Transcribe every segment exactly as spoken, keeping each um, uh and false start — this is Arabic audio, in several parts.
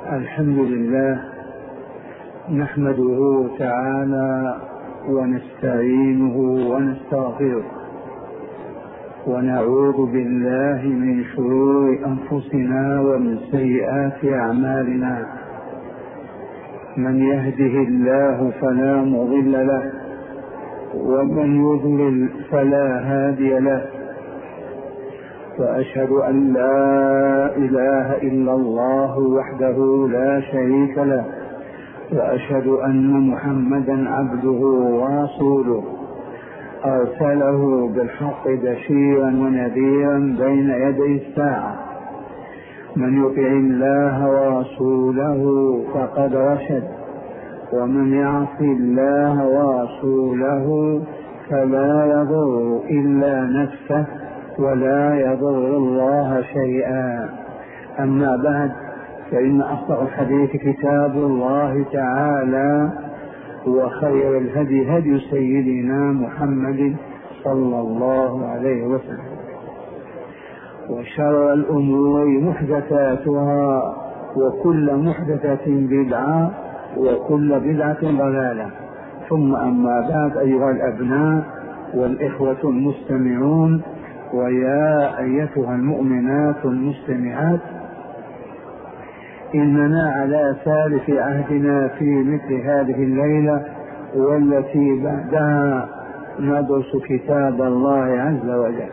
الحمد لله نحمده تعالى ونستعينه ونستغفره ونعوذ بالله من شرور أنفسنا ومن سيئات أعمالنا. من يهده الله فلا مضل له ومن يضلل فلا هادي له، وأشهد أن لا إله إلا الله وحده لا شريك له، وأشهد أن محمدا عبده ورسوله أرسله بالحق بشيرا ونذيرا بين يدي الساعة. من يطع الله ورسوله فقد رشد، ومن يعص الله ورسوله فلا يضر إلا نفسه ولا يضر الله شيئا. أما بعد، فإن أصدق الحديث كتاب الله تعالى، وخير الهدي هدي سيدنا محمد صلى الله عليه وسلم، وشر الأمور محدثاتها، وكل محدثة بدعة، وكل بدعة ضلالة. ثم أما بعد، أيها الأبناء والإخوة المستمعون، ويا أيتها المؤمنات المستمعات، إننا على سالف عهدنا في مثل هذه الليلة والتي بعدها ندرس كتاب الله عز وجل،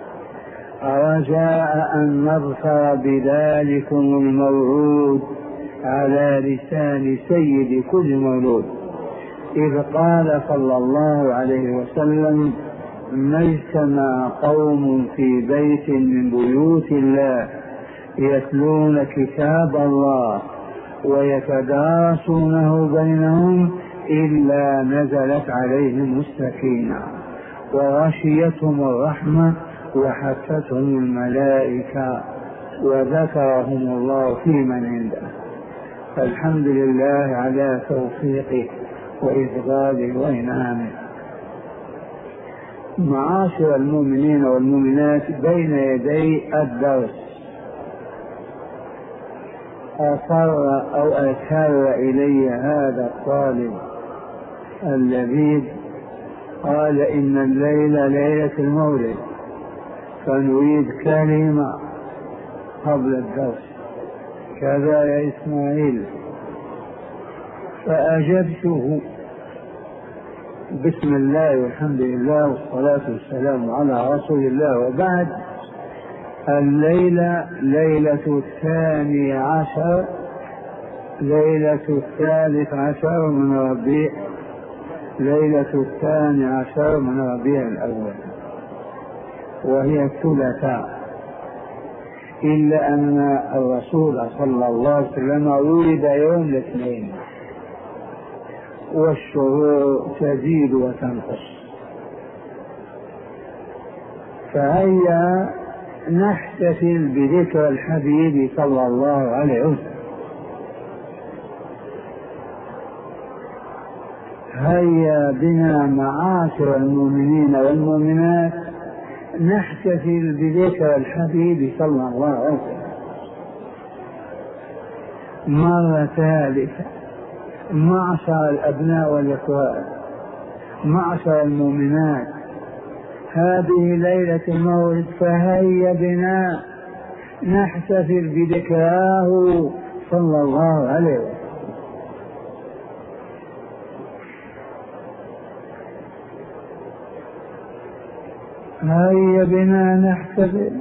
رجاء أن نظفر بذلكم الموعود على لسان سيد كل مولود، إذ قال صلى الله عليه وسلم: ما اجتمع قوم في بيت من بيوت الله يتلون كتاب الله ويتدارسونه بينهم إلا نزلت عليهم السكينة وغشيتهم الرحمة وحفتهم الملائكة وذكرهم الله في من عنده. فالحمد لله على توفيقه وإفضاله وإنعامه. معاشر المؤمنين والمؤمنات، بين يدي الدرس أصر أو أشار إلي هذا الطالب اللبيب، قال: إن الليلة ليلة المولد، فنريد كلمة قبل الدرس، كذا يا إسماعيل. فأجبته: بسم الله والحمد لله والصلاة والسلام على رسول الله، وبعد. الليلة ليلة الثاني عشر، ليلة الثالث عشر من ربيع، ليلة الثاني عشر من ربيع الأول، وهي الثلاثاء، إلا أن الرسول صلى الله عليه وسلم ولد يوم الاثنين، والشهور تزيد وتنقص. فهيا نحتفل بذكر الحبيب صلى الله عليه وسلم. هيا بنا معاشر المؤمنين والمؤمنات نحتفل بذكر الحبيب صلى الله عليه وسلم مرة ثالثة. معشر الأبناء والإخوان، معشر المؤمنات، هذه ليلة المولد، فهيا بنا نحتفل بذكراه صلى الله عليه وسلم. هيا بنا نحتفل.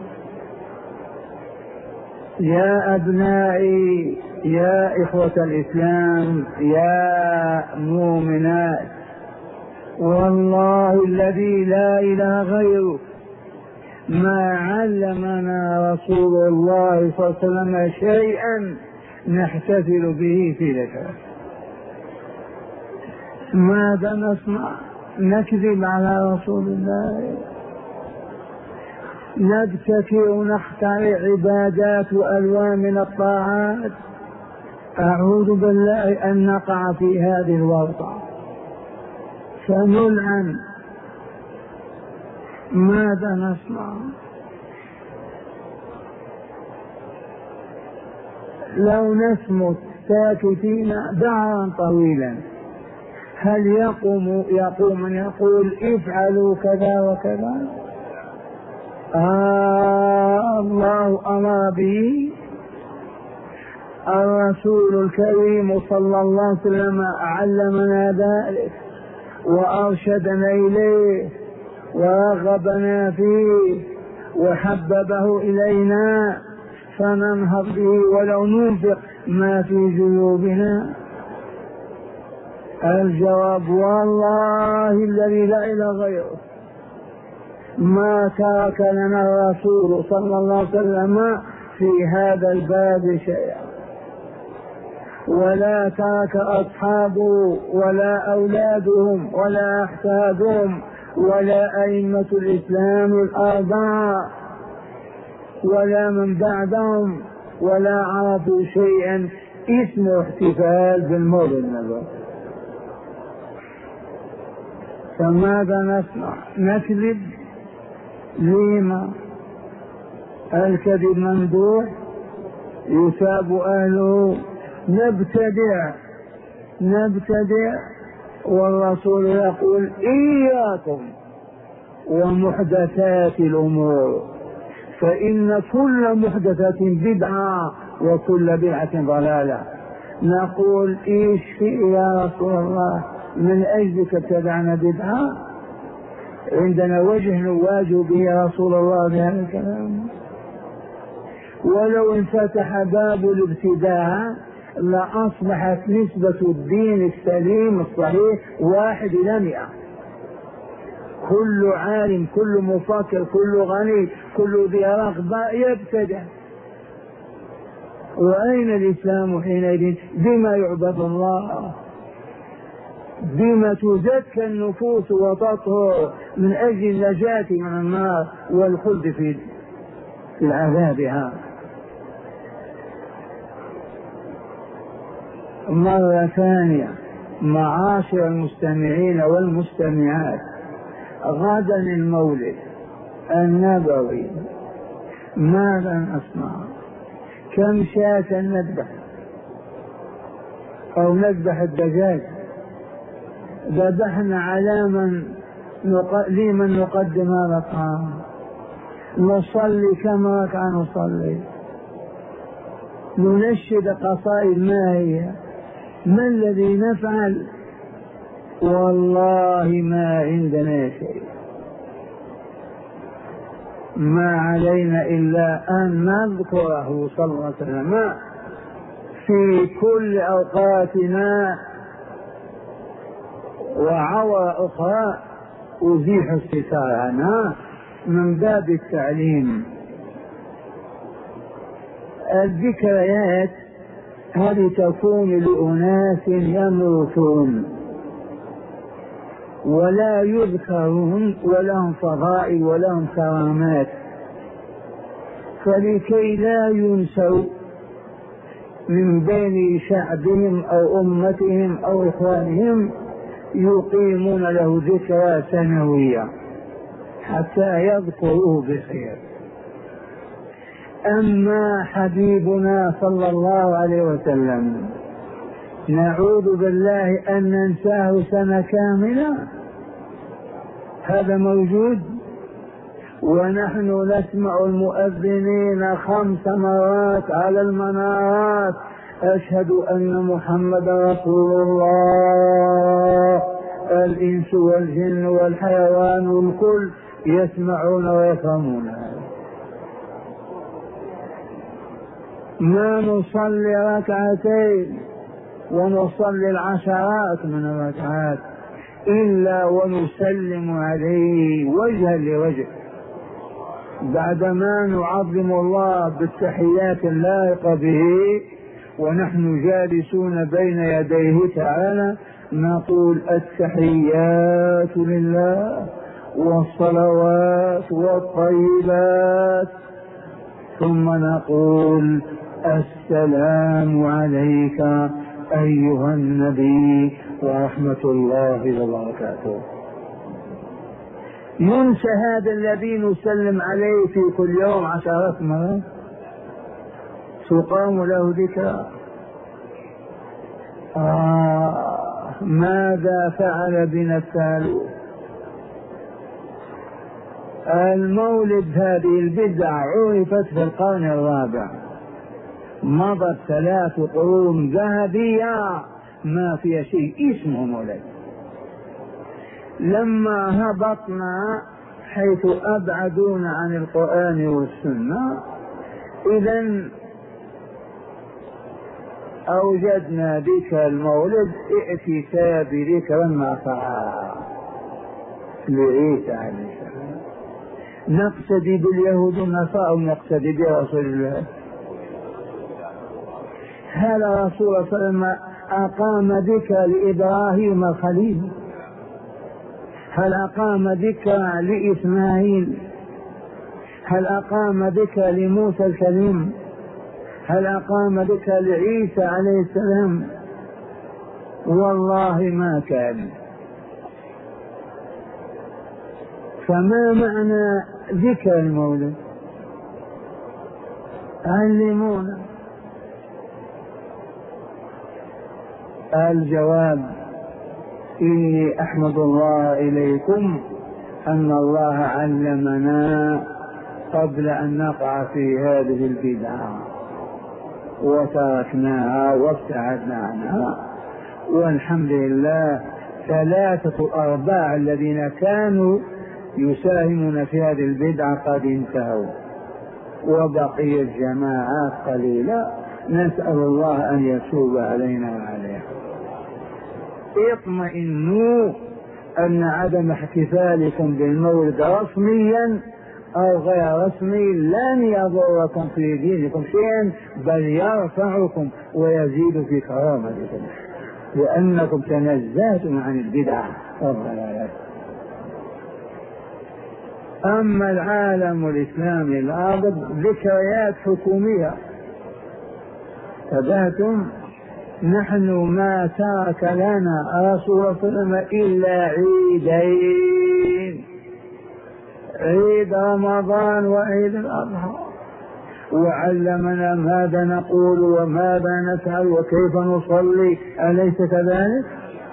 يا أبنائي، يا إخوة الإسلام، يا مؤمنات، والله الذي لا إله غيره ما علمنا رسول الله صلى الله عليه وسلم شيئا نحتفل به في ذكره. ماذا نصنع؟ نكذب على رسول الله، نبتكر ونخترع عبادات وألوان من الطاعات. أعوذ بالله أن نقع في هذه الورطة فنلعن. ماذا نصنع؟ لو نسمت ساكتين دهرا طويلا هل يقوم يقوم من يقول افعلوا كذا وكذا؟ آه الله أمر به الرسول الكريم صلى الله عليه وسلم، علمنا ذلك وأرشدنا إليه ورغبنا فيه وحببه إلينا، فننهض به ولو ننفق ما في جيوبنا. الجواب والله الذي لا إله غيره ما ترك لنا الرسول صلى الله عليه وسلم في هذا الباب شيئا، ولا ترك أصحابه ولا أولادهم ولا أحفادهم ولا أئمة الإسلام الأربعة ولا من بعدهم ولا عرفوا شيئا اسمه احتفال بالمولد النبوي. فماذا نصنع؟ نكذب؟ لما؟ الكذب ممدوح يثاب أهله. نبتدع نبتدع والرسول يقول إياكم ومحدثات الأمور فإن كل محدثة بدعة وكل بدعة ضلالة. نقول إيش في يا رسول الله من أجلك ابتدعنا بدعة؟ عندنا وجه نواجه به يا رسول الله بهذا الكلام؟ ولو انفتح باب الابتداع لأصبحت نسبة الدين السليم الصحيح واحد إلى مئة. كل عالم كل مفكر كل غني كل ذي رغبة يبتدع. وأين الإسلام حينئذ؟ بما يعبد الله، بما تزكى النفوس وتطهر من أجل النجاة من النار والخلد في العذابها. مرة ثانية معاشر المستمعين والمستمعات، غدا المولد النبوي ماذا نصنع؟ كم شاة نذبح؟ أو نذبح الدجاج؟ ذبحنا على من نق... لمن نقدم هذا الطعام؟ نصلي كما كان نصلي؟ ننشد قصائد ما هي؟ ما الذي نفعل؟ والله ما عندنا شيء، ما علينا إلا أن نذكره صلى الله عليه وسلم في كل أوقاتنا، وعورة أخرى أزيح الستار عنها من باب التعليم. الذكريات هذه تكون لأناس يموتون ولا يذكرون ولهم فضائل ولهم كرامات، فلكي لا ينسوا من بين شعبهم أو أمتهم أو إخوانهم يقيمون له ذكرى سنوية حتى يذكروه بخير. أما حبيبنا صلى الله عليه وسلم نعوذ بالله أن ننساه سنة كاملة، هذا موجود؟ ونحن نسمع المؤذنين خمس مرات على المنارات أشهد أن محمد رسول الله، الإنس والجن والحيوان والكل يسمعون ويفهمون. ما نصلي ركعتين ونصلي العشرات من الركعات إلا ونسلم عليه وجها لوجه، بعدما نعظم الله بالتحيات اللائقة به ونحن جالسون بين يديه تعالى نقول التحيات لله والصلوات والطيبات، ثم نقول السلام عليك أيها النبي ورحمة الله وبركاته. ينسى هذا الذي نسلم عليه في كل يوم عشرات مرات؟ تقام له ذكرى. آه ماذا فعل بنا الثالوث؟ المولد هذه البدعة عرفت في القرن الرابع، مضت ثلاث قرون ذهبية ما فيها شيء اسمه مولد. لما هبطنا حيث أبعدونا عن القرآن والسنة، إذن أوجدنا بك المولد ائتسا بذكر ما فعل لعيسى عليه السلام. نقتدي باليهود والنصارى أو نقتدي برسول الله؟ هل رسول الله صلى الله عليه وسلم أقام ذكر لإبراهيم الخليل؟ هل أقام ذكر لإسماعيل؟ هل أقام ذكر لموسى الكليم؟ هل أقام ذكر لعيسى عليه السلام؟ والله ما كان. فما معنى ذكر المولد؟ علمونا. الجواب: إني أحمد الله إليكم أن الله علمنا قبل أن نقع في هذه البدعة وتركناها وابتعدنا عنها، والحمد لله ثلاثة أرباع الذين كانوا يساهمون في هذه البدعة قد انتهوا، وبقيت جماعات قليلة نسأل الله أن يتوب علينا وعليها. اطمئنوا أن عدم احتفالكم بالمولد رسميا أو غير رسمي لن يضركم في دينكم شيئا، بل يرفعكم ويزيد في كرامتكم، لأنكم تنزهتم عن البدعة والضلالات. أما العالم الإسلامي الآخر ذكريات حكومية، تبهتم. نحن ما ترك لنا رسول الله صلى الله عليه وسلم إلا عيدين، عيد رمضان وعيد الأضحى، وعلمنا ماذا نقول وماذا نفعل وكيف نصلي، أليس كذلك؟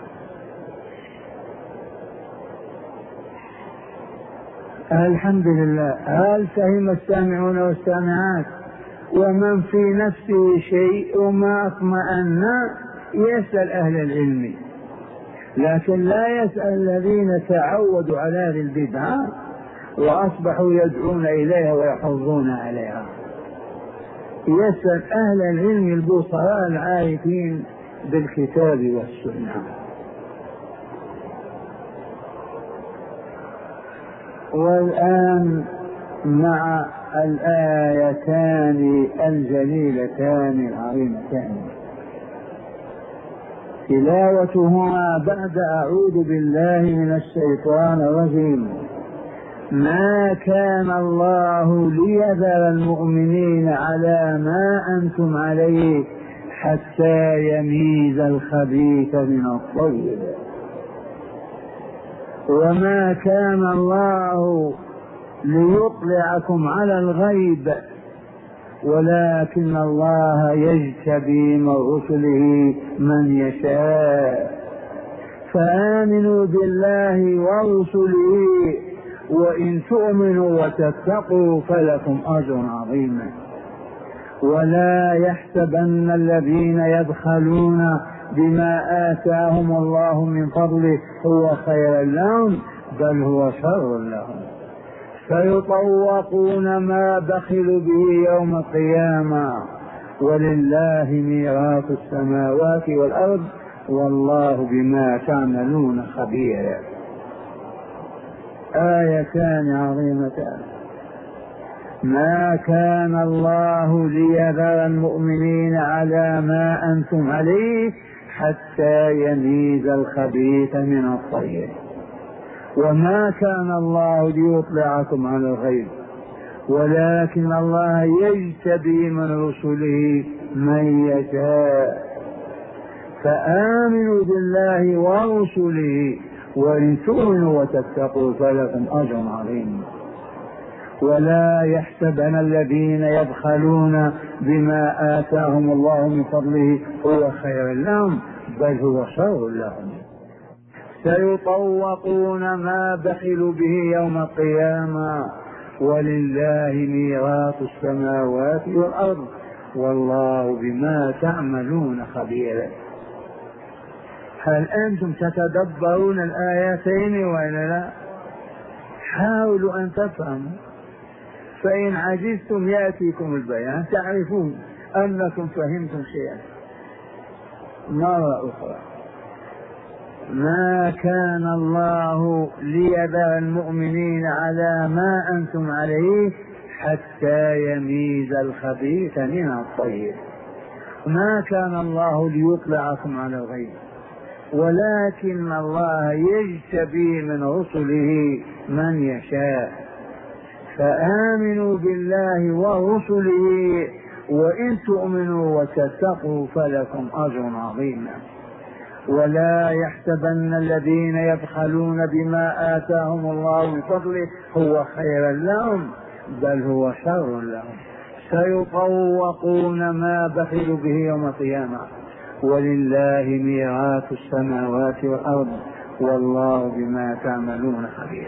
الحمد لله. هل فهم السامعون والسامعات؟ ومن في نفسه شيء وما اطمأن يسأل أهل العلم، لكن لا يسأل الذين تعودوا على هذه البدعة وأصبحوا يدعون إليها ويحضون عليها. يسأل أهل العلم البصراء العارفين بالكتاب والسنة. والآن مع الآيتان الجليلتان العظيمتان تلاوتهما بعد أعوذ بالله من الشيطان الرجيم: ما كان الله ليذر المؤمنين على ما أنتم عليه حتى يميز الخبيث من الطيب، وما كان الله ليطلعكم على الغيب ولكن الله يجتبي من رسله من يشاء، فآمنوا بالله ورسله وإن تؤمنوا وتتقوا فلكم أجر عظيم. ولا يحسبن الذين يبخلون بما آتاهم الله من فضله هو خير لهم بل هو شر لهم، فيطوقون ما بخلوا به يوم القيامة ولله ميراث السماوات والأرض والله بما تعملون خبير. آيتان عظيمتان: ما كان الله ليذر المؤمنين على ما أنتم عليه حتى يميز الخبيث من الطيب، وما كان الله ليطلعكم على الغيب ولكن الله يجتبي من رسله من يشاء، فآمنوا بالله ورسله وإن تؤمنوا وتتقوا فلكم أجر عظيم. ولا يحسبن الذين يبخلون بما آتاهم الله من فضله هو خير لهم بل هو شر لهم. سيطوقون ما بخلوا به يوم القيامة ولله ميراث السماوات والأرض والله بما تعملون خبير. هل أنتم تتدبرون الآيتين وإلا لا؟ حاولوا أن تفهموا، فإن عجزتم يأتيكم البيان تعرفون أنكم فهمتم شيئا. مرة أخرى، ما كان الله ليذر المؤمنين على ما أنتم عليه حتى يميز الخبيث من الطيب. ما كان الله ليطلعكم على الغيب، ولكن الله يجتبي من رسله من يشاء، فآمنوا بالله ورسله وإن تؤمنوا وتتقوا فلكم أجر عظيم. ولا يحسبن الذين يبخلون بما آتاهم الله من فضله هو خيرا لهم بل هو شر لهم. سيطوقون ما بخلوا به يوم القيامة ولله ميراث السماوات والأرض والله بما تعملون خبير.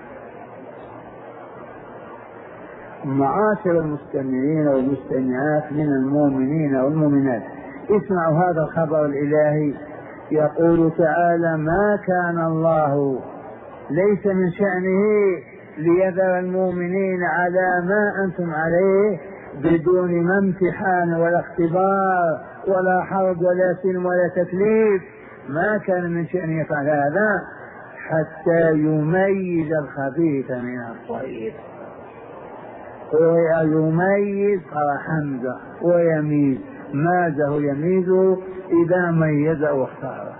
معاشر المستمعين والمستمعات من المؤمنين والمؤمنات، اسمعوا هذا الخبر الإلهي. يقول تعالى: ما كان الله، ليس من شأنه ليذر المؤمنين على ما أنتم عليه بدون ما امتحان ولا اختبار ولا حرب ولا سلم ولا تكليف. ما كان من شأنه يفعل هذا حتى يميز الخبيث من الطيب. ويميز قال حمزة ويميز، مازه يميزه إذا ميزه واختاره.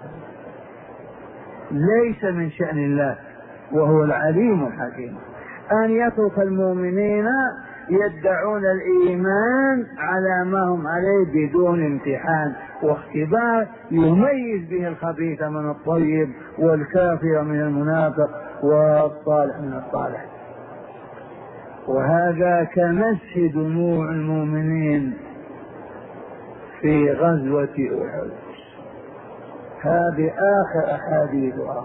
ليس من شأن الله وهو العليم الحكيم أن يترك المؤمنين يدعون الإيمان على ما هم عليه بدون امتحان واختبار يميز به الخبيث من الطيب والكافر من المنافق والصالح من الصالح. وهذا كمسح دموع المؤمنين في غزوة أحد. هذه آخر أحاديثها،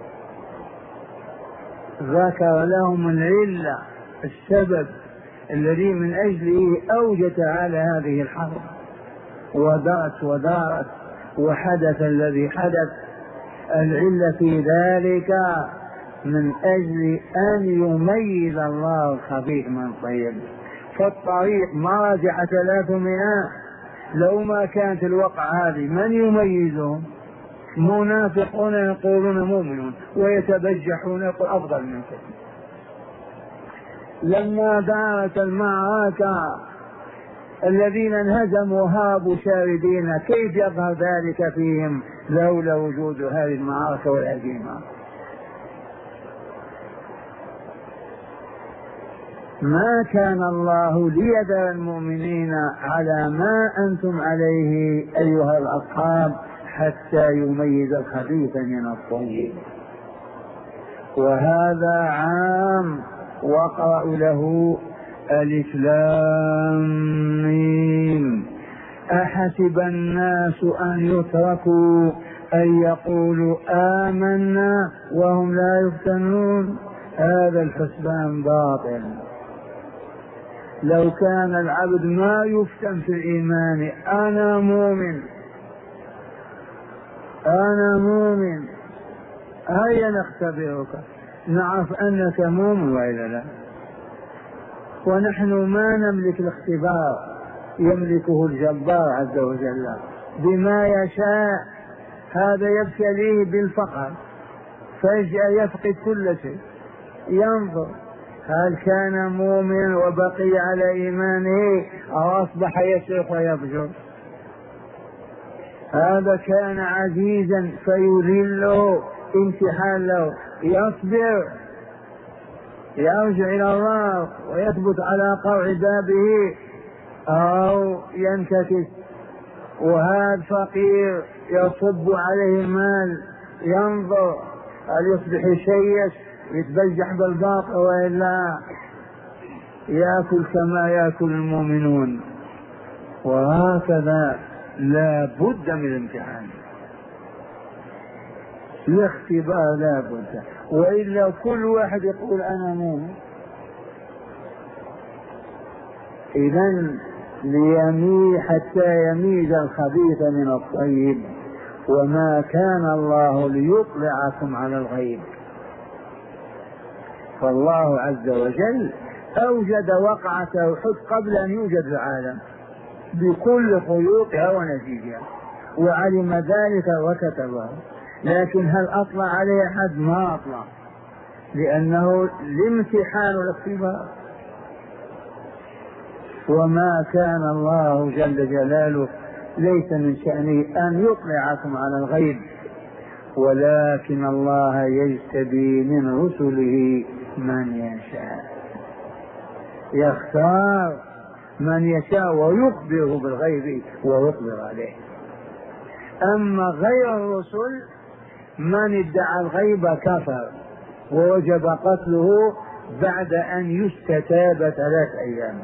ذكر لهم العلة، السبب الذي من أجله أوجت على هذه الحرب، ودارت ودارت وحدث الذي حدث. العلة في ذلك من أجل أن يميز الله الخبيث من الطيب. فالطريق مراجع ثلاثمائة، لو ما كانت الوقعة هذه من يميزهم؟ منافقون يقولون مؤمنون ويتبجحون يقول أفضل منكم. لما دارت المعركة الذين انهزموا هابوا شاردين، كيف يظهر ذلك فيهم لولا وجود هذه المعركة والهزيمة؟ ما كان الله ليذر المؤمنين على ما أنتم عليه أيها الأصحاب حتى يميز الخبيث من الطيب. وهذا عام، واقرأوا له: ألف لام ميم أحسب الناس أن يتركوا أن يقولوا آمنا وهم لا يفتنون. هذا الحسبان باطل. لو كان العبد ما يفتن في الإيمان، أنا مؤمن أنا مؤمن هيا نختبرك نعرف أنك مؤمن وإلا لا. ونحن ما نملك الاختبار، يملكه الجبار عز وجل بما يشاء. هذا يبتليه بالفقر فجأة يفقد كل شيء. ينظر هل كان مؤمن وبقي على إيمانه أو أصبح يسرق ويفجر. هذا كان عزيزا فيذله امتحان له، يصبر يرجع إلى الله ويثبت على قرع بابه أو ينكسر. وهذا فقير يصب عليه المال، ينظر هل يصبح شيش يتبجح بالباطل وإلا. يأكل كما يأكل المؤمنون، وهكذا لا بد من الامتحان، الاختبار لا بد، وإلا كل واحد يقول أنا مؤمن. إذن ليميز حتى يميز الخبيث من الطيب، وما كان الله ليطلعكم على الغيب. فالله عز وجل أوجد وقعة أحد قبل أن يوجد العالم بكل خيوطها ونتيجها، وعلم ذلك وكتبه، لكن هل أطلع عليه أحد؟ ما أطلع، لأنه الامتحان والاختبار. وما كان الله جل جلاله ليس من شأنه أن يطلعكم على الغيب، ولكن الله يجتبي من رسله من يشاء، يختار من يشاء ويخبره بالغيب ويخبر عليه. أما غير الرسل من ادعى الغيب كفر ووجب قتله بعد أن يستتاب ثلاث أيام.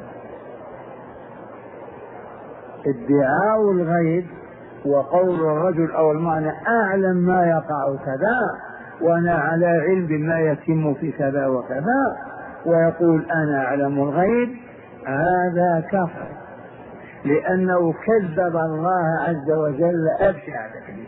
ادعاء الغيب وقول الرجل أو المعنى أعلم ما يقع كذا وأنا على علم بما يتم في كذا وكذا، ويقول أنا أعلم الغيب، هذا كفر، لأنه كذب الله عز وجل أبشع تكذيب.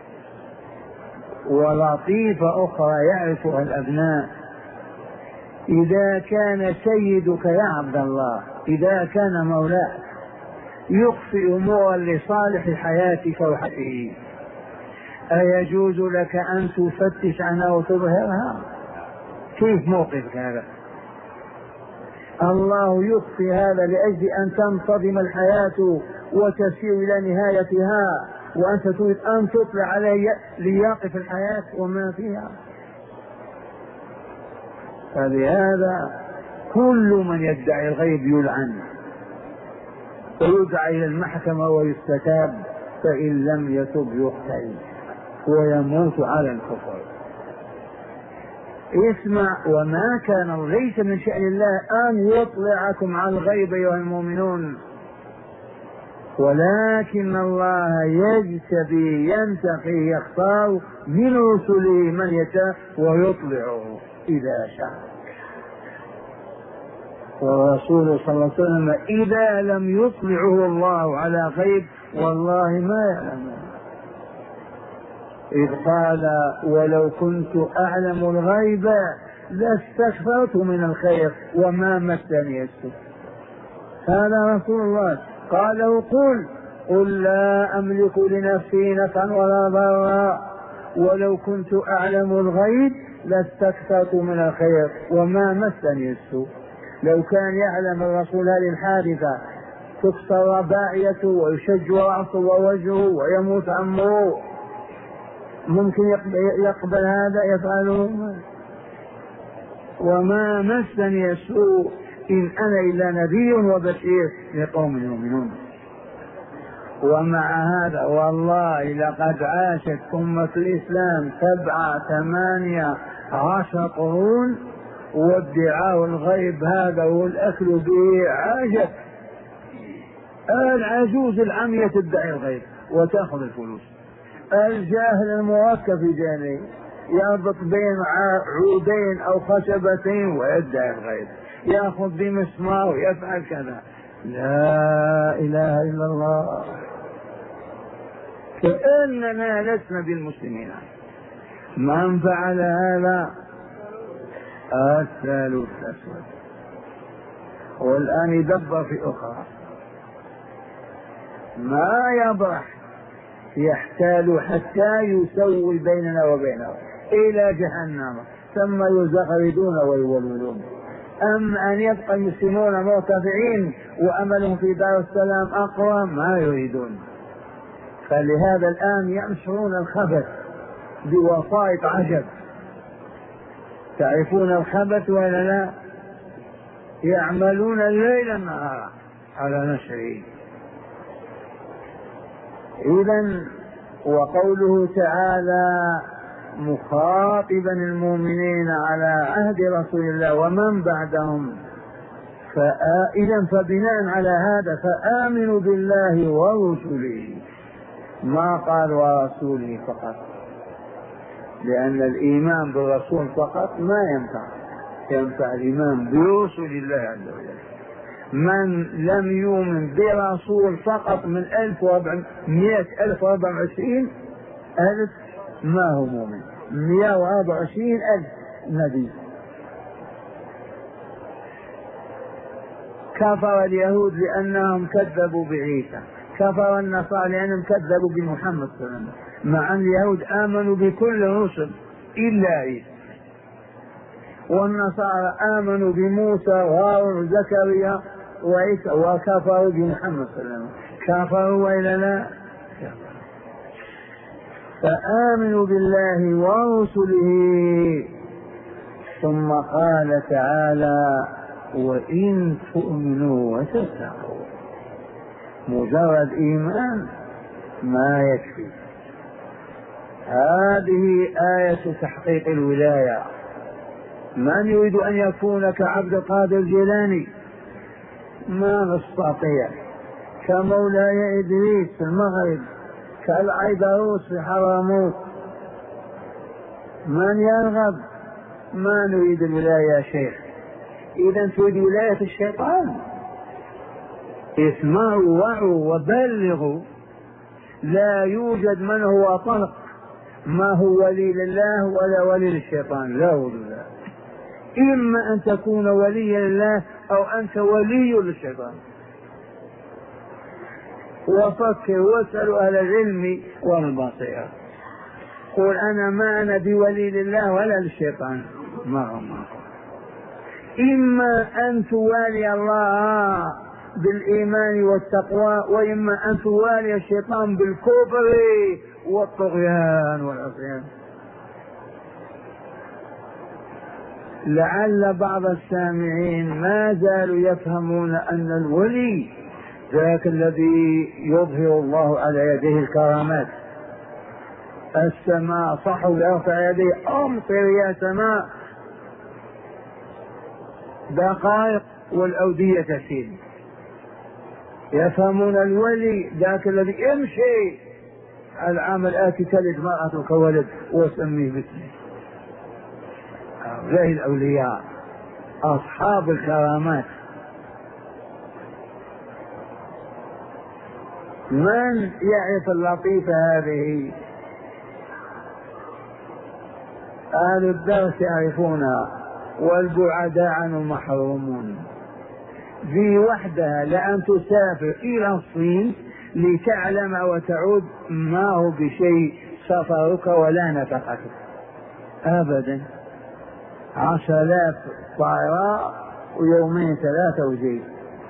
ولطيفة أخرى يعرفها الأبناء: إذا كان سيدك يا عبد الله، إذا كان مولاك يخفي أمورا لصالح حياتك وحياته، أيجوز لك أن تفتش عنها وتظهرها؟ كيف موقفك هذا؟ الله يخفي هذا لأجل أن تنتظم الحياة وتسير إلى نهايتها، وأنت تريد أن تطلع عليه ليقف الحياة وما فيها. فلهذا كل من يدعي الغيب يلعن ويدعى إلى المحكمة ويستتاب، فإن لم يتب يقتل ويموت على الكفر. اسمع: وما كان ليس من شأن الله أن يطلعكم على الغيب أيها المؤمنون، ولكن الله يجتبي ينتقي يختار من رسله من يشاء ويطلعه إذا شاء. والرسول صلى الله عليه وسلم إذا لم يطلعه الله على غيب والله ما يعلم، إذ قال: ولو كنت أعلم الغيب لاستكثرت من الخير وما مسني السوء. هذا رسول الله قال له: قل قل لا أملك لنفسي نفعا ولا ضرا ولو كنت أعلم الغيب لاستكثرت من الخير وما مسني السوء. لو كان يعلم الرسول هذه الحادثة تكسر باعيته ويشج رأسه ووجهه ويموت عمه، ممكن يقبل هذا؟ يفعله؟ وما مسني السوء إن أنا إلا نذير وبشير لقوم يؤمنون. ومع هذا والله لقد عاشت أمة الإسلام سبعة ثمانية عشر قرون، وادعاء الغيب هذا والأكل به عجب. العجوز العمية تدعي الغيب وتأخذ الفلوس، الجاهل المركب في جانب يربط بين عودين أو خشبتين ويدعي الغيب، يأخذ بمسمار ويفعل كذا. لا إله إلا الله، كأننا لسنا بالمسلمين. من فعل هذا الثالث الأسود، والآن يدبر في أخرى، ما يبرح، يحتال حتى يسوي بيننا وبينه إلى جهنم ثم يزغردون ويولون. أم أن يبقى المسلمون مرتفعين وأملهم في دار السلام أقوى؟ ما يريدون. فلهذا الآن ينشرون الخبث بوسائط عجب. تعرفون الخبث ولا لا؟ يعملون الليل النهار على نشره. إذن وقوله تعالى مخاطبا المؤمنين على عهد رسول الله ومن بعدهم: فإذا فبناء على هذا فآمنوا بالله ورسله، ما قال ورسوله فقط، لأن الإيمان بالرسول فقط ما ينفع، ينفع الإيمان برسل الله عز وجل. من لم يؤمن برسول فقط من ألف وأربعمائة ألف وأربعة وعشرين ألف ما هو مؤمن، مئة وأربعة وعشرين ألف نبي. كفر اليهود لأنهم كذبوا بعيسى، كفر النصارى لأنهم كذبوا بمحمد صلى الله عليه وسلم، مع أن اليهود آمنوا بكل الرسل إلا عيسى، والنصارى آمنوا بموسى وزكريا وعيسى وكفروا بمحمد صلى الله عليه وسلم. كفروا وإلا لا؟ فآمنوا بالله ورسله. ثم قال تعالى وإن تؤمنوا وتتقوا. مجرد إيمان ما يكفي، هذه آية تحقيق الولاية. من يريد أن يكون كعبد القادر الجيلاني ما نستطيع، كمولاي إدريس في المغرب، كالعيدروس في حراموت. من يرغب؟ ما نريد الولاية يا شيخ. إذا تريد ولاية الشيطان؟ اسمعوا وعوا وبلغوا، لا يوجد من هو طلق ما هو ولي لله ولا ولي للشيطان، لا ولا. إما أن تكون وليا لله أو أنت ولي للشيطان. وفكر واسأل أهل العلم والبصيرة، قل أنا ما أنا بولي لله ولا للشيطان، ما هو ما هو. إما أن توالي الله بالإيمان والتقوى، وإما أن توالي الشيطان بالكفر والطغيان والعصيان. لعل بعض السامعين ما زالوا يفهمون أن الولي ذاك الذي يظهر الله على يديه الكرامات. السماء صح ويرفع يديه أمطر يا سماء، دقائق والأودية تسيل. يفهمون الولي ذاك الذي يمشي العام الآتي تلد مرأة كولد وسميه باسمه. هؤلاء الأولياء أصحاب الكرامات. من يعرف اللطيفة هذه؟ أهل الدرس يعرفونها والبعداء عنه محرومون. ذي وحدها لأن تسافر إلى الصين لتعلم وتعود ما هو بشيء سفرك ولا نفقتك أبدا. عشر آلاف طائرة ويومين ثلاثة وزيد.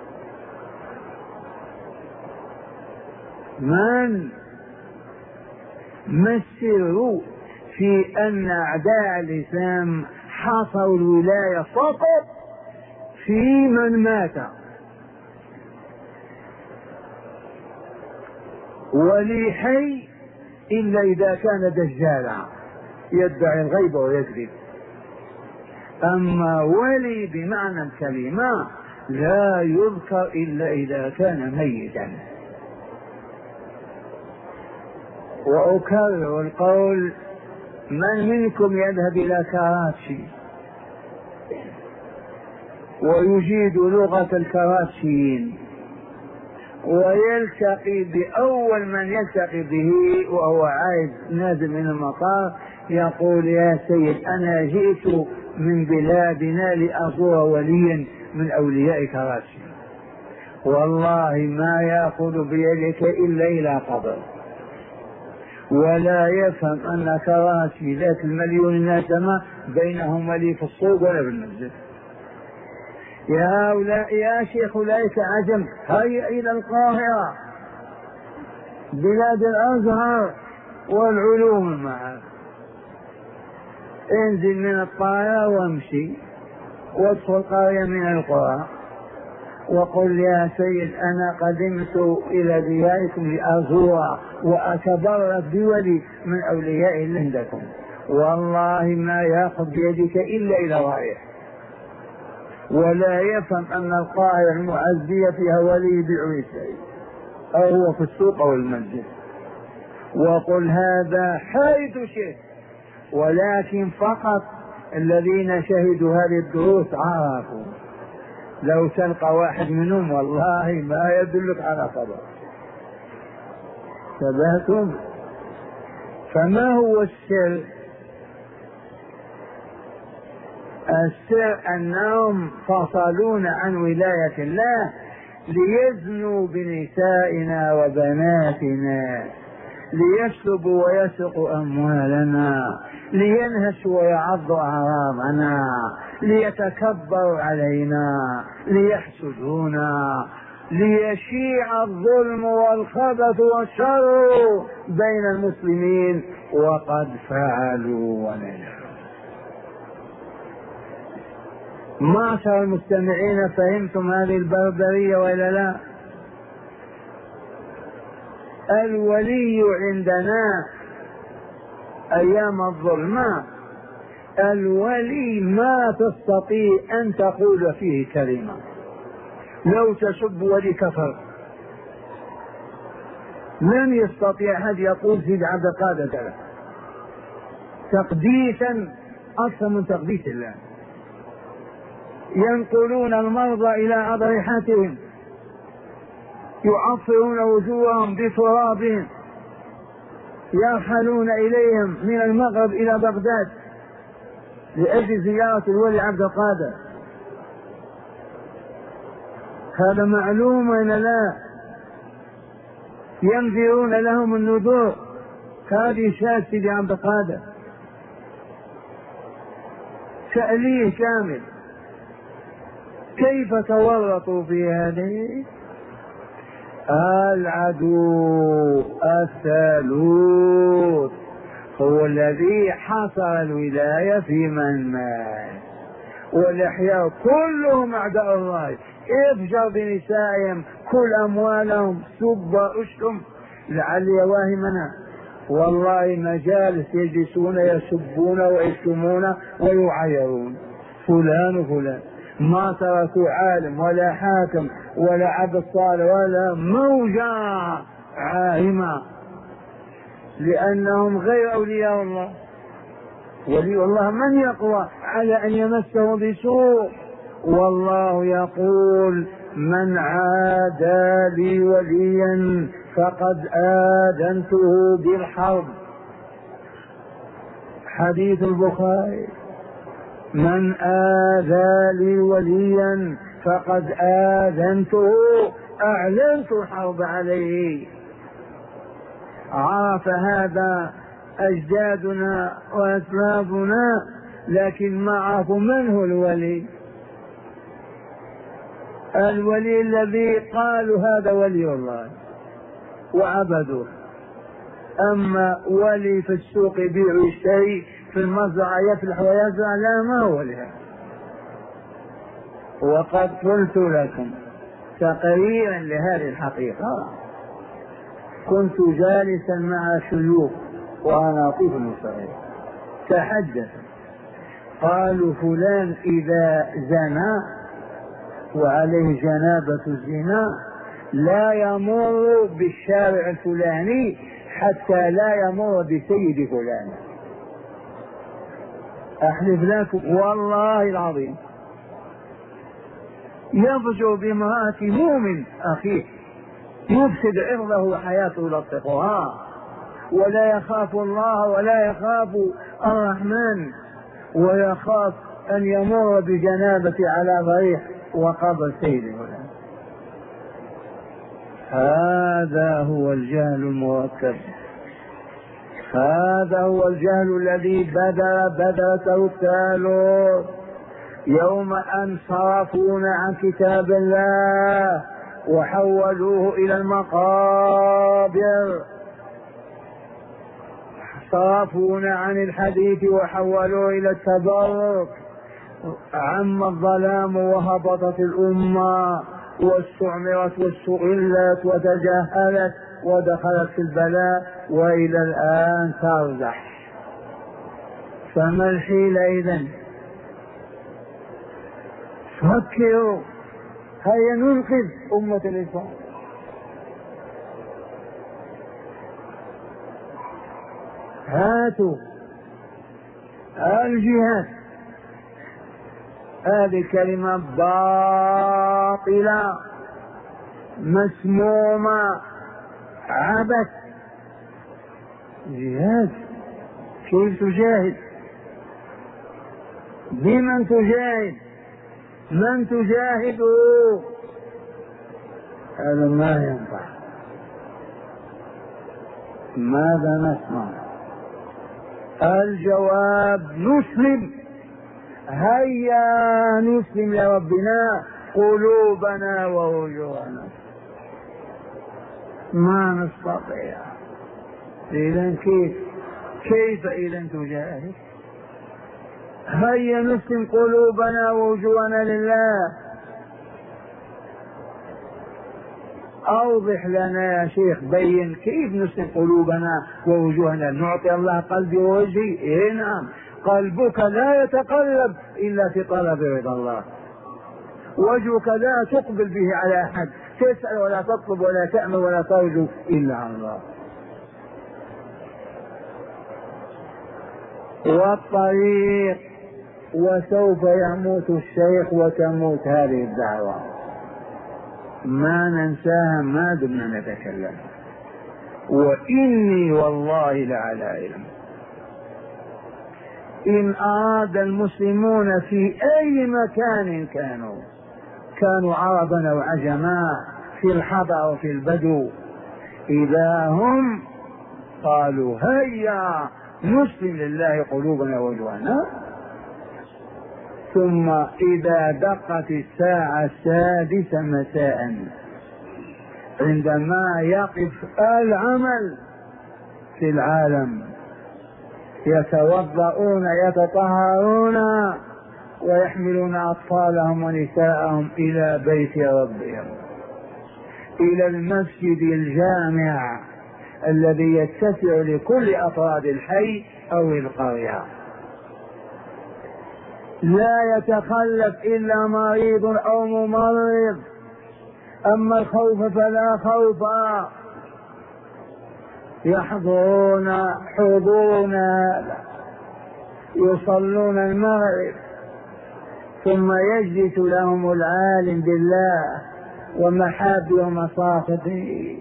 من ما السر في أن أعداء الإسلام حصروا الولاية فقط في من مات؟ ولي حي إلا إذا كان دجالا يدعي الغيب ويكذب، أما ولي بمعنى الكلمة لا يذكر إلا إذا كان ميتا. وأكرر القول، من منكم يذهب إلى كراتشي ويجيد لغة الكراتشيين ويلتقي بأول من يلتقي به وهو عايز نازل من المطار، يقول يا سيد أنا جئت من بلادنا لأزور وليا من أولياء كراتشي، والله ما يأخذ بيدك إلا إلى قبر، ولا يفهم أن كراتشي ذات المليون نسمة بينهم ولي في السوق ولا في المسجد. يا هؤلاء يا شيخ أولئك عجم، هيا إلى القاهرة بلاد الأزهر والعلوم معه، انزل من الطائرة وامشي وادخل قرية من القرى وقل يا سيد أنا قدمت إلى دياركم لأزور وأتبرك بولي من أولياء اللي عندكم، والله ما يأخذ بيدك إلا إلى رايح، ولا يفهم أن القاهرة المعزية فيها ولي يبيع شيء أو هو في السوق أو المسجد. وقل هذا حيث شئت، ولكن فقط الذين شهدوا هذه الدروس عرفوا. لو تلقى واحد منهم والله ما يدلك على خبر. تبهتم. فما هو السر؟ السر أنهم فصلون عن ولاية الله ليزنوا بنسائنا وبناتنا، ليسلبوا ويسرقوا أموالنا، لينهشوا ويعضوا أعراضنا، ليتكبروا علينا، ليحسدونا، ليشيع الظلم والخبث والشر بين المسلمين، وقد فعلوا ونجحوا. معشر المستمعين، فهمتم هذه البربرية ولا لا؟ الولي عندنا أيام الظلمة الولي ما تستطيع أن تقول فيه كلمة. لو تسب ولي كفر، لن يستطيع أحد يقول سيد عبد القادر كذا، تقديسا أكثر من تقديس الله. ينقلون المرضى إلى أضرحتهم، يعصرون وجوههم بتراب، يرحلون إليهم من المغرب إلى بغداد لأجل زيارة الولي عبد القادر. هذا معلوم ولا لا؟ ينذرون لهم النذور. هذه شاة سيدي عبد القادر، تأليه كامل. كيف تورطوا في هذه؟ العدو الثالوث هو الذي حصر الولاية في من مات، والأحياء كلهم أعداء الله. افجر بنسائهم، كل أموالهم، سب واشتم. لعلي واهمنا والله مجالس يجلسون يسبون ويشتمون ويعيرون فلان وفلان، ما تركوا عالم ولا حاكم ولا عبد صالح ولا موجة عاهمة، لأنهم غير أولياء الله. ولي الله من يقوى على أن يمسه بسوء؟ والله يقول: من عادى لي وليا فقد آذنته بالحرب. حديث البخاري: من آذى لي وليا فقد آذنته، أعلنت الحرب عليه. عرف هذا أجدادنا وأسلافنا، لكن ما عرفوا من هو الولي. الولي الذي قالوا هذا ولي الله وعبدوه. أما ولي في السوق يبيع ويشتري، في المزرعة يفلح ويزرع، لا، ما هو ولي. وقد قلت لكم تقريرا لهذه الحقيقة، كنت جالسا مع شيوخ وأنا طفل صغير، تحدث قالوا: فلان إذا زنى وعليه جنابة الزنا لا يمر بالشارع الفلاني حتى لا يمر بسيد فلان. أحلف لكم والله العظيم، يفجر بامرأة مؤمن أخيه، يفسد عرضه وحياته يلطقها، ولا يخاف الله ولا يخاف الرحمن، ويخاف أن يمر بجنابة على ضريح وقبر سيده. هذا هو الجهل المركب، هذا هو الجهل الذي بدأ بدأته الثالث يوم أن صرفونا عن كتاب الله وحولوه إلى المقابر، صرفونا عن الحديث وحولوه إلى التبرك. عم الظلام وهبطت الأمة واستعمرت واستغلت وتجاهلت ودخلت في البلاء، وإلى الآن ترزح. فما الحيلة إذن؟ فكروا، هيا ننقذ أمة الإسلام. هاتوا الجهاد، هذه كلمة باطلة مسمومة عبث. جهاد؟ كيف تجاهد؟ بمن تجاهد؟ من تجاهد؟ هذا ما ينفع. ماذا نسمع؟ الجواب نسلم، هيا نسلم لربنا قلوبنا ووجوهنا. ما نستطيع. إذن كيف كيف إذن تجاهد؟ هيا نسلم قلوبنا ووجوهنا لله. أوضح لنا يا شيخ، بين كيف نسلم قلوبنا ووجوهنا. نعطي الله قلبي ووجهي؟ إيه نعم. قلبك لا يتقلب إلا في طلب رضا الله، وجهك لا تقبل به على أحد، تسأل ولا تطلب ولا تأمل ولا ترجو إلا على الله. والطريق، وسوف يموت الشيخ وتموت هذه الدعوة، ما ننساها ما دمنا نتكلم. وإني والله لعلى علم. إن أراد المسلمون في أي مكان كانوا، كانوا عربا أو عجما، في الحضر وفي البدو، إذا هم قالوا هيا نسلم لله قلوبنا ووجوهنا، ثم إذا دقت الساعة السادسة مساء عندما يقف العمل في العالم، يتوضؤون يتطهرون ويحملون أطفالهم ونساءهم إلى بيت ربهم، إلى المسجد الجامع الذي يتسع لكل أفراد الحي أو القرية، لا يتخلف إلا مريض أو ممرض. أما الخوف فلا خوف، يحضرون حضورنا يصلون المغرب، ثم يجلس لهم العالم بالله ومحابي ومصاحبه،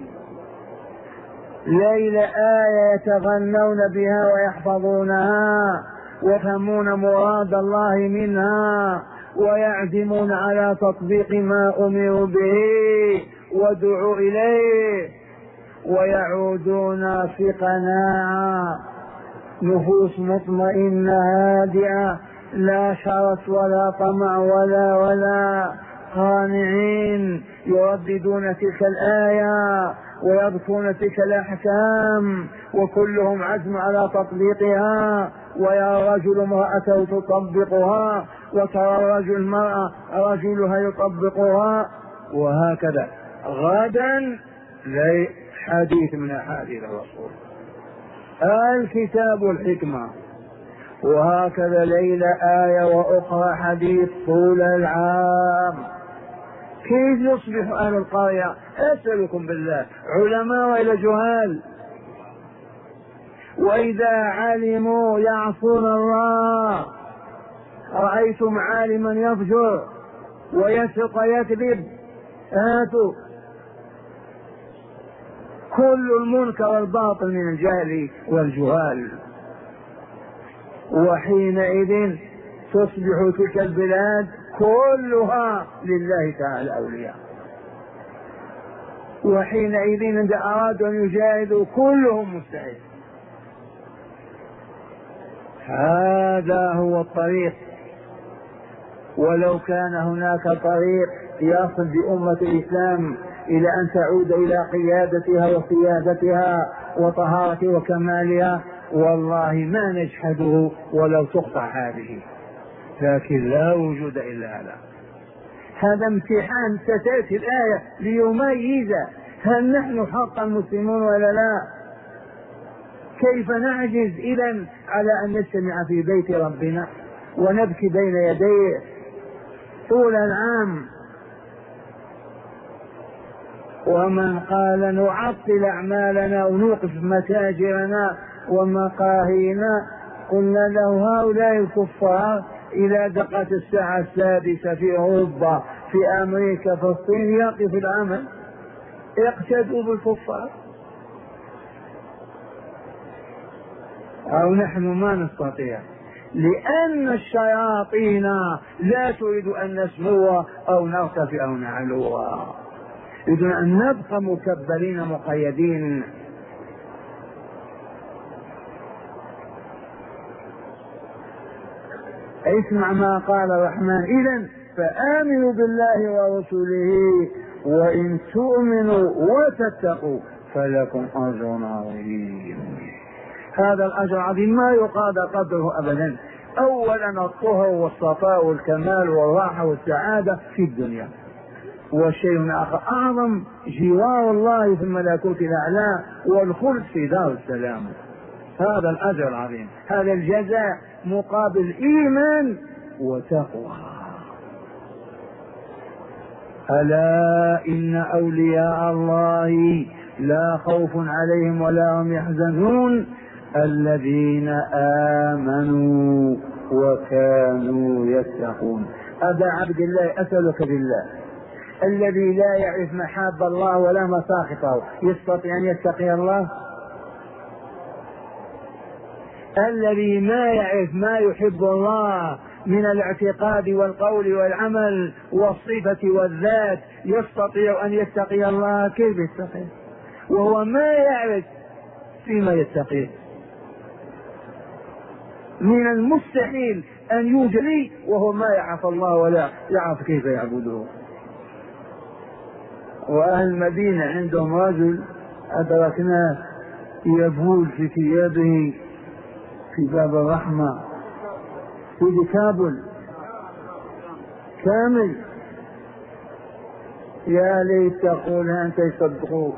ليل آية يتغنون بها ويحفظونها ويفهمون مراد الله منها ويعزمون على تطبيق ما أمروا به ودعوا إليه، ويعودون في قناعة، نفوس مطمئنة هادئة، لا شرس ولا طمع ولا ولا قانعين، يرددون تلك الآية ويذكرون تلك الأحكام، وكلهم عزم على تطبيقها. ويرى الرجل امرأته تطبقها، وترى الرجل المرأة رجلها يطبقها، وهكذا. غدا لي حديث من أحاديث الرسول، الكتاب والحكمة، وهكذا ليلة آية وأخرى حديث طول العام. كيف يصبح أهل القرية؟ أسألكم بالله، علماء وإلى جهال؟ وإذا علموا يعصون الله. رأيتم عالما يفجر ويسرق ويكذب؟ هاتوا كل المنكر والباطل من الجهل والجهال. وحينئذ تصبح تلك البلاد كلها لله تعالى أولياء، وحينئذ عند أرادوا أن يجاهدوا كلهم مستعد. هذا هو الطريق. ولو كان هناك طريق يصل بأمة الإسلام إلى أن تعود إلى قيادتها وسيادتها وطهارة وكمالها، والله ما نجحده ولو تقطع هذه، لكن لا وجود إلا هذا. هذا امتحان، ستأتي الآية ليميز هل نحن حقا مسلمون ولا لا. كيف نعجز إذن على أن نجتمع في بيت ربنا ونبكي بين يديه؟ طول العام. ومن قال نعطل أعمالنا ونوقف متاجرنا ومقاهينا قلنا له هؤلاء الكفار إذا دقت الساعة السادسة في أوروبا في أمريكا في الصين يقف العمل، اقتدوا بالكفار. أو نحن ما نستطيع، لأن الشياطين لا تريد أن نسمو أو نرتفع أو نعلو، يريدون أن نبقى مكبلين مقيدين. اسمع ما قال الرحمن: إذن فآمنوا بالله ورسوله وإن تؤمنوا وتتقوا فلكم أجر عظيم. هذا الأجر العظيم ما يقاد قدره أبدا. أولا الطهر والصفاء والكمال والراحة والسعادة في الدنيا، والشيء آخر أعظم جوار الله في الملكوت الأعلى والخلد في دار السلام. هذا الأجر العظيم، هذا الجزاء مقابل إيمان وتقوى. ألا إن أولياء الله لا خوف عليهم ولا هم يحزنون الذين آمنوا وكانوا يتقون. أبا عبد الله أسألك بالله الذي لا يعرف محاب الله ولا مساخطه يستطيع أن يتقي الله؟ الذي ما يعرف ما يحب الله من الاعتقاد والقول والعمل والصفة والذات يستطيع أن يتقي الله؟ كيف يتقي وهو ما يعرف فيما يتقيه؟ من المستحيل أن يوجد وهو ما يعرف الله ولا يعرف كيف يعبده. وأهل المدينة عندهم رجل أدركناه يبول في ثيابه في باب الرحمة في كابل كامل. يا ليت تقول أنت يصدقوك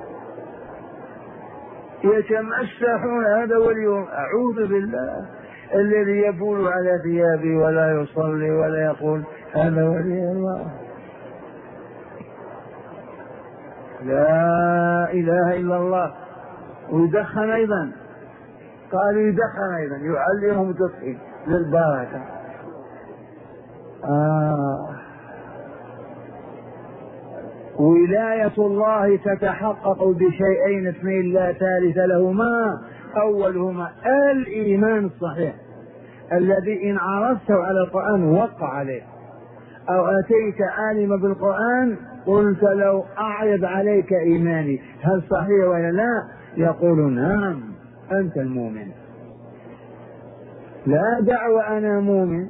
يتمسحون. هذا ولي أعوذ بالله الذي يبول على ثيابه ولا يصلي ولا يقول هذا ولي الله. لا إله إلا الله. ويدخن أيضا، قالوا يدخن أيضا يعلمهم تدخين للبركة. آه. ولاية الله تتحقق بشيئين اثنين لا ثالث لهما، أولهما الإيمان الصحيح الذي إن عرفته على القرآن وقع عليه، أو أتيت عالم بالقرآن قلت لو أعرض عليك إيماني هل صحيح ولا لا؟ يقول نعم أنت المؤمن. لا دعوة أنا مؤمن.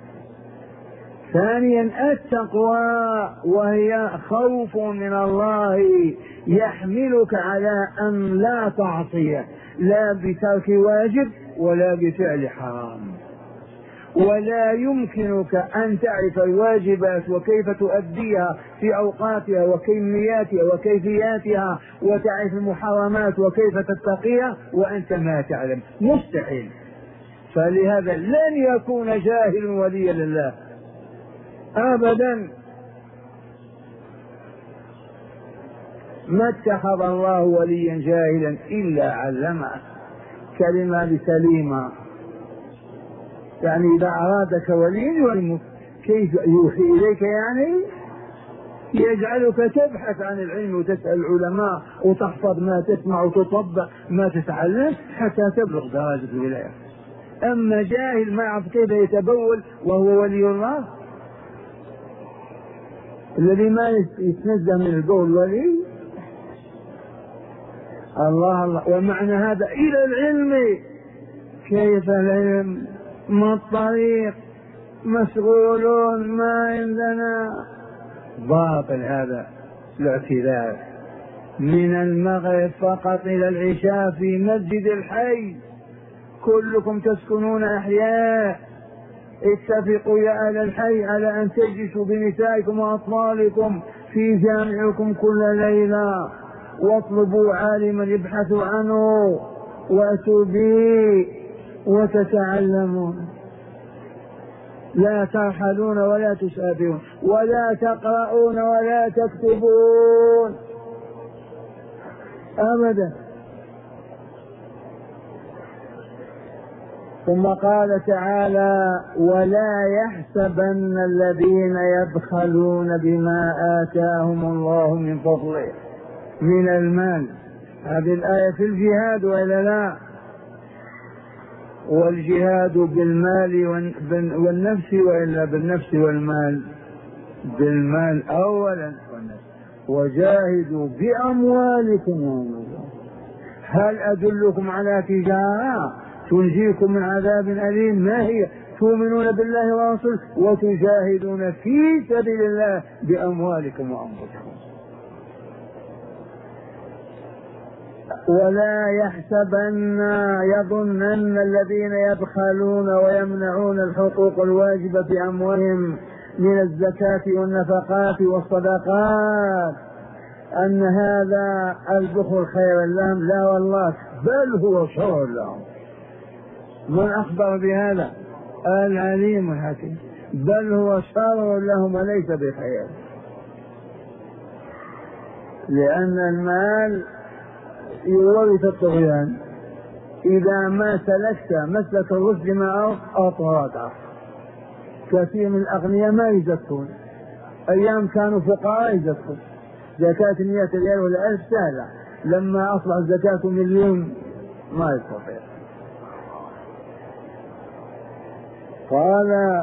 ثانيا التقوى وهي خوف من الله يحملك على أن لا تعصيه لا بترك واجب ولا بفعل حرام، ولا يمكنك أن تعرف الواجبات وكيف تؤديها في أوقاتها وكمياتها وكيفياتها، وتعرف المحرمات وكيف تتقيها وأنت ما تعلم، مستحيل. فلهذا لن يكون جاهل وليا لله أبدا. ما اتخذ الله وليا جاهلا إلا علمه كلمة سليمة. يعني إذا أرادك ولي يعلمك كيف يوحي إليك، يعني يجعلك تبحث عن العلم وتسأل العلماء وتحفظ ما تسمع وتطبق ما تتعلم حتى تبلغ درجة الولاية. أما جاهل ما يعرف كيف يتبول وهو ولي الله، الذي ما يتنزه من البول ولي الله الله. ومعنى هذا إلى العلم. كيف العلم؟ ما الطريق؟ مشغولون ما عندنا. باطل هذا الاعتذار. من المغرب فقط إلى العشاء في مسجد الحي كلكم تسكنون أحياء، اتفقوا يا أهل الحي على أن تجلسوا بنسائكم وأطفالكم في جامعكم كل ليلة، واطلبوا عالما يبحثوا عنه وأتوا به وتتعلمون. لا ترحلون ولا تسافرون ولا تقرؤون ولا تكتبون أبدا. ثم قال تعالى ولا يحسبن الذين يبخلون بما آتاهم الله من فضله من المال. هذه الآية في الجهاد وإلا لا؟ والجهاد بالمال والنفس وإلا بالنفس والمال؟ بالمال أولا، وجاهدوا بأموالكم. هل أدلكم على تجارة تنجيكم من عذاب أليم؟ ما هي؟ تؤمنون بالله ورسوله وتجاهدون في سبيل الله بأموالكم وأنفسكم. ولا يحسبن يظنن الذين يبخلون ويمنعون الحقوق الواجبة في أموالهم من الزكاة والنفقات والصدقات أن هذا البخل خير لهم. لا والله، بل هو شر لهم. من أخبر بهذا؟ العليم الحكيم. بل هو شر لهم وليس بخير، لأن المال يورث الطغيان. إذا ما سلكت مسلك الرشد مع أطراده. كثير من الأغنياء ما يزكون، أيام كانوا فقراء يزكون. زكاة مئة ريال ولا ألف سهلة، لما أصبح الزكاة مليون ما يستطيع. قال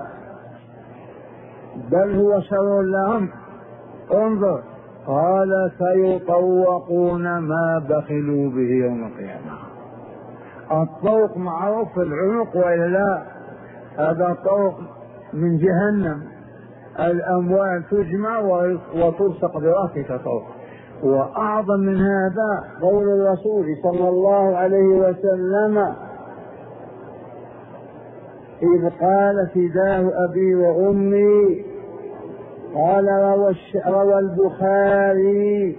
بل هو شر لهم. انظر، قال سيطوقون ما بخلوا به يوم القيامة. الطوق معروف في العنق وإلا لا؟ هذا طوق من جهنم، الأموال تجمع وتلصق براسك طوق. وأعظم من هذا قول الرسول صلى الله عليه وسلم إذ قال فداه أبي وأمي، قال روى البخاري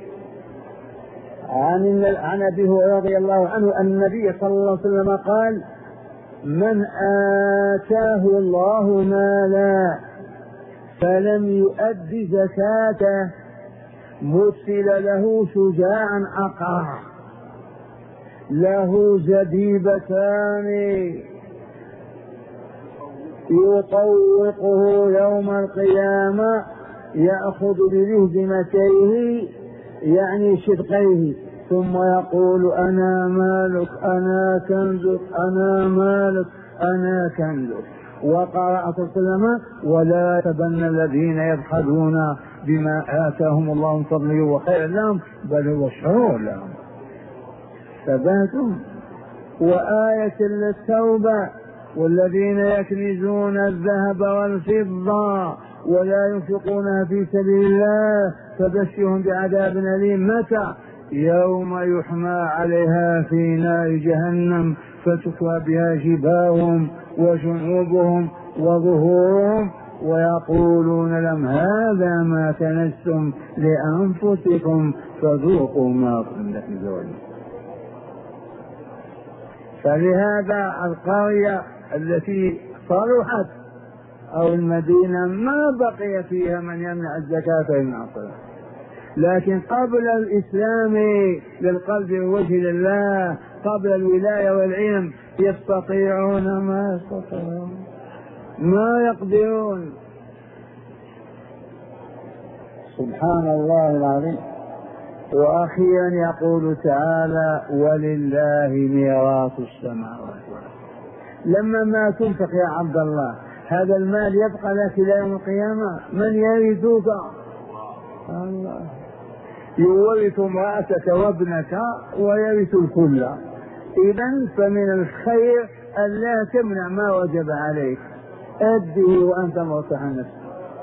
عن عن أبي هريرة رضي الله عنه أن النبي صلى الله عليه وسلم قال من آتاه الله مالا فلم يؤد زكاته مثل له شجاعا أقرع له زبيبتان يطوقه يوم القيامة يأخذ بلهزمتيه يعني شدقيه ثم يقول أنا مالك أنا كنزك أنا مالك أنا كنزك. وقرأ صلى الله عليه وسلم ولا يحسبن الذين يبخلون بما آتاهم الله من فضله وخير لهم بل هو شر لهم. ثباتهم. وآية للتوبة والذين يكنزون الذهب والفضة ولا ينفقونها في سبيل الله فبشرهم بعذاب أليم. متى؟ يوم يحمى عليها في نار جهنم فتكوى بها جباههم وجنوبهم وظهورهم ويقولون لهم هذا ما كنزتم لأنفسكم فذوقوا ما كنتم تكنزون. فلهذا القرية التي صلحت أو المدينة ما بقي فيها من يمنع الزكاة ويمنعها، لكن قبل الإسلام للقلب والوجه لله قبل الولاية والعلم يستطيعون ما يستطيعون ما يقدرون. سبحان الله العظيم. وأخيرا يقول تعالى ولله ميراث السماوات والأرض. لما ما تنفق يا عبد الله هذا المال يبقى لك إلى يوم القيامة. من يرثك؟ الله. يورث امرأتك وابنك ويرث الكل. إذن فمن الخير أن لا تمنع ما وجب عليك، أده وأنت مرتاح نفسك.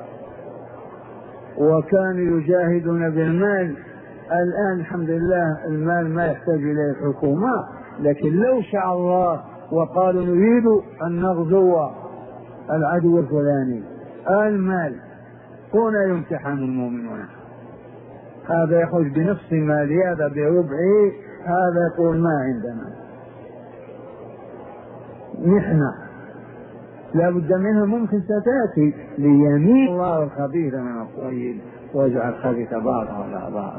وكانوا يجاهدون بالمال. الآن الحمد لله المال ما يحتاج إليه الحكومة، لكن لو شاء الله وقالوا نريد أن نغزو العدو الفلاني المال هنا يمتحن المؤمنون. هذا يخرج بنصف مالي هذا بربعه هذا يقول ما عندنا نحن لا بد منها، ممكن ستأتي ليمين الله الخبيث من الطيب واجعل الخبيث بعضه على بعض.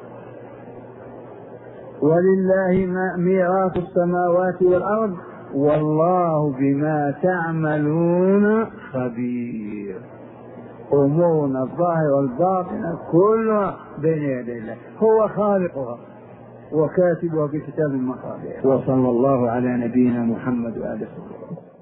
ولله ميراث السماوات والأرض والله بما تعملون خبير. أمورنا الظاهرة والباطنة كلها بين يدي الله، هو خالقها وكاتبها في كتاب المقادير. وصلى الله على نبينا محمد وآله وصحبه.